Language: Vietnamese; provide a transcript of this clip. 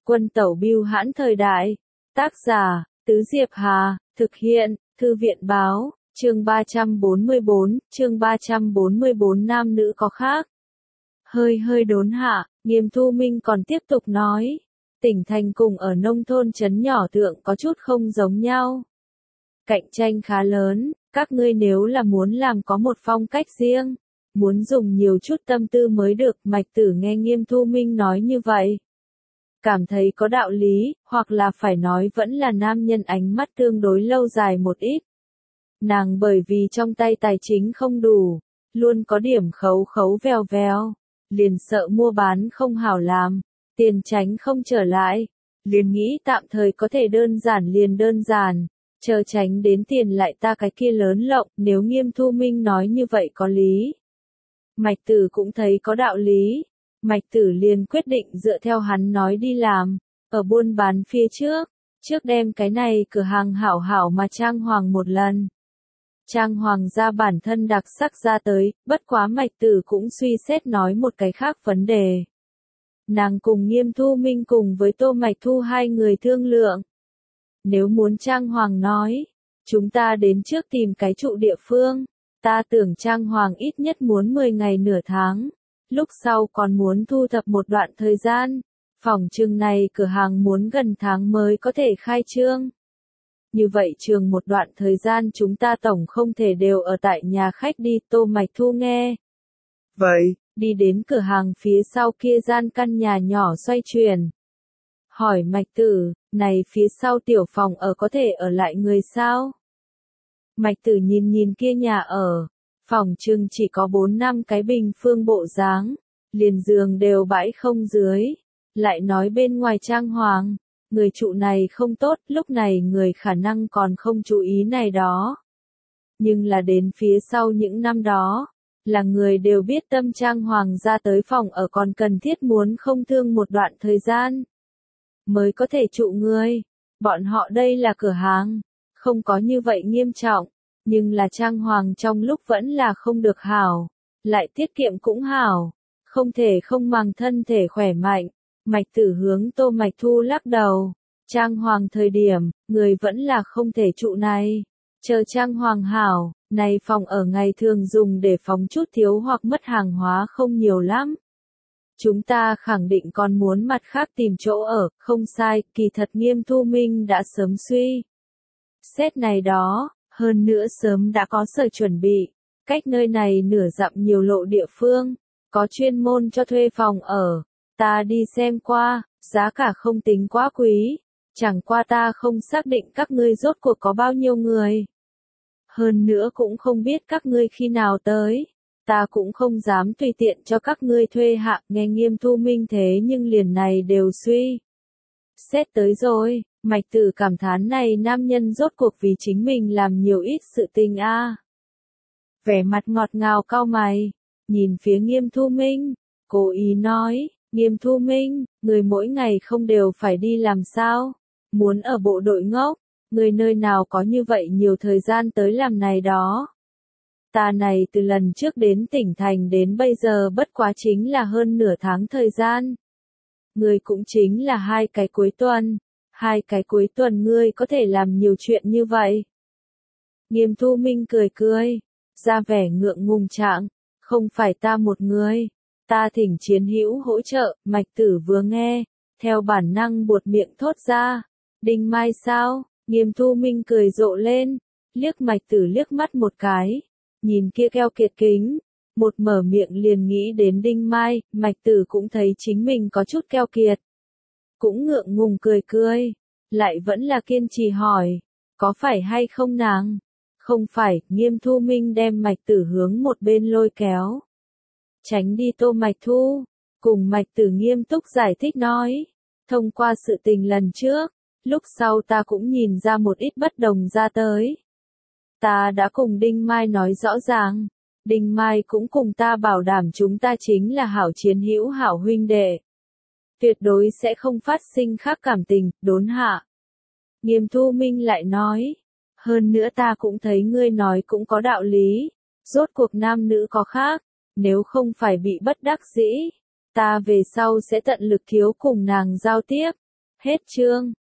Quân tẩu bưu hãn thời đại. Tác giả, Tứ Diệp Hà, thực hiện, Thư viện báo, chương 344 nam nữ có khác. Hơi đốn hạ, Nghiêm Thu Minh còn tiếp tục nói. Tỉnh thành cùng ở nông thôn trấn nhỏ thượng có chút không giống nhau. Cạnh tranh khá lớn, các ngươi nếu là muốn làm có một phong cách riêng, muốn dùng nhiều chút tâm tư mới được. Mạch Tử nghe Nghiêm Thu Minh nói như vậy, cảm thấy có đạo lý, hoặc là phải nói vẫn là nam nhân ánh mắt tương đối lâu dài một ít. Nàng bởi vì trong tay tài chính không đủ, luôn có điểm khấu vèo, liền sợ mua bán không hảo làm, tiền tránh không trở lại, liền nghĩ tạm thời có thể đơn giản, chờ tránh đến tiền lại ta cái kia lớn lộng. Nếu Nghiêm Thu Minh nói như vậy có lý, Mạch Tử cũng thấy có đạo lý. Mạch Tử liền quyết định dựa theo hắn nói đi làm, ở buôn bán phía trước đem cái này cửa hàng hảo mà trang hoàng một lần. Trang hoàng ra bản thân đặc sắc ra tới, bất quá Mạch Tử cũng suy xét nói một cái khác vấn đề. Nàng cùng Nghiêm Thu Minh cùng với Tô Mạch Thu hai người thương lượng. Nếu muốn trang hoàng nói, chúng ta đến trước tìm cái trụ địa phương, ta tưởng trang hoàng ít nhất muốn 10 ngày nửa tháng. Lúc sau còn muốn thu thập một đoạn thời gian, phỏng chừng này cửa hàng muốn gần tháng mới có thể khai trương. Như vậy trường một đoạn thời gian chúng ta tổng không thể đều ở tại nhà khách đi. Tô Mạch Thu nghe vậy, đi đến cửa hàng phía sau kia gian căn nhà nhỏ xoay chuyển. Hỏi Mạch Tử, này phía sau tiểu phòng ở có thể ở lại người sao? Mạch Tử nhìn kia nhà ở. Phòng trưng chỉ có 4-5 cái bình phương bộ dáng, liền giường đều bãi không dưới, lại nói bên ngoài trang hoàng, người trụ này không tốt, lúc này người khả năng còn không chú ý này đó. Nhưng là đến phía sau những năm đó, là người đều biết tâm trang hoàng ra tới phòng ở còn cần thiết muốn không thương một đoạn thời gian, mới có thể trụ người. Bọn họ đây là cửa hàng, không có như vậy nghiêm trọng. Nhưng là trang hoàng trong lúc vẫn là không được hảo, lại tiết kiệm cũng hảo, không thể không mang thân thể khỏe mạnh. Mạch Tử hướng Tô Mạch Thu lắc đầu, trang hoàng thời điểm, người vẫn là không thể trụ này, chờ trang hoàng hảo, này phòng ở ngày thường dùng để phóng chút thiếu hoặc mất hàng hóa không nhiều lắm. Chúng ta khẳng định còn muốn mặt khác tìm chỗ ở, không sai. Kỳ thật Nghiêm Thu Minh đã sớm suy xét này đó. Hơn nữa sớm đã có sở chuẩn bị, cách nơi này nửa dặm nhiều lộ địa phương, có chuyên môn cho thuê phòng ở. Ta đi xem qua, giá cả không tính quá quý, chẳng qua ta không xác định các ngươi rốt cuộc có bao nhiêu người. Hơn nữa cũng không biết các ngươi khi nào tới, ta cũng không dám tùy tiện cho các ngươi thuê hạ. Nghe Nghiêm Thu Minh thế nhưng liền này đều suy xét tới rồi. Mạch Tử cảm thán này nam nhân rốt cuộc vì chính mình làm nhiều ít sự tình a. Vẻ mặt ngọt ngào cau mày, nhìn phía Nghiêm Thu Minh, cố ý nói, Nghiêm Thu Minh, người mỗi ngày không đều phải đi làm sao? Muốn ở bộ đội ngốc, người nơi nào có như vậy nhiều thời gian tới làm này đó? Ta này từ lần trước đến tỉnh thành đến bây giờ bất quá chính là hơn nửa tháng thời gian. Người cũng chính là 2 cái cuối tuần. 2 cái cuối tuần ngươi có thể làm nhiều chuyện như vậy. Nghiêm Thu Minh cười, ra vẻ ngượng ngùng trạng, không phải ta một người, ta thỉnh chiến hữu hỗ trợ. Mạch Tử vừa nghe, theo bản năng buột miệng thốt ra, Đinh Mai sao? Nghiêm Thu Minh cười rộ lên, liếc Mạch Tử liếc mắt một cái, nhìn kia keo kiệt kính, một mở miệng liền nghĩ đến Đinh Mai. Mạch Tử cũng thấy chính mình có chút keo kiệt, cũng ngượng ngùng cười, lại vẫn là kiên trì hỏi, có phải hay không nàng? Không phải. Nghiêm Thu Minh đem Mạch Tử hướng một bên lôi kéo, tránh đi Tô Mạch Thu, cùng Mạch Tử nghiêm túc giải thích nói, thông qua sự tình lần trước, lúc sau ta cũng nhìn ra một ít bất đồng ra tới. Ta đã cùng Đinh Mai nói rõ ràng, Đinh Mai cũng cùng ta bảo đảm chúng ta chính là hảo chiến hữu hảo huynh đệ, tuyệt đối sẽ không phát sinh khác cảm tình. Đốn hạ, Nghiêm Thu Minh lại nói, hơn nữa ta cũng thấy ngươi nói cũng có đạo lý, rốt cuộc nam nữ có khác, nếu không phải bị bất đắc dĩ, ta về sau sẽ tận lực thiếu cùng nàng giao tiếp, Hết chương.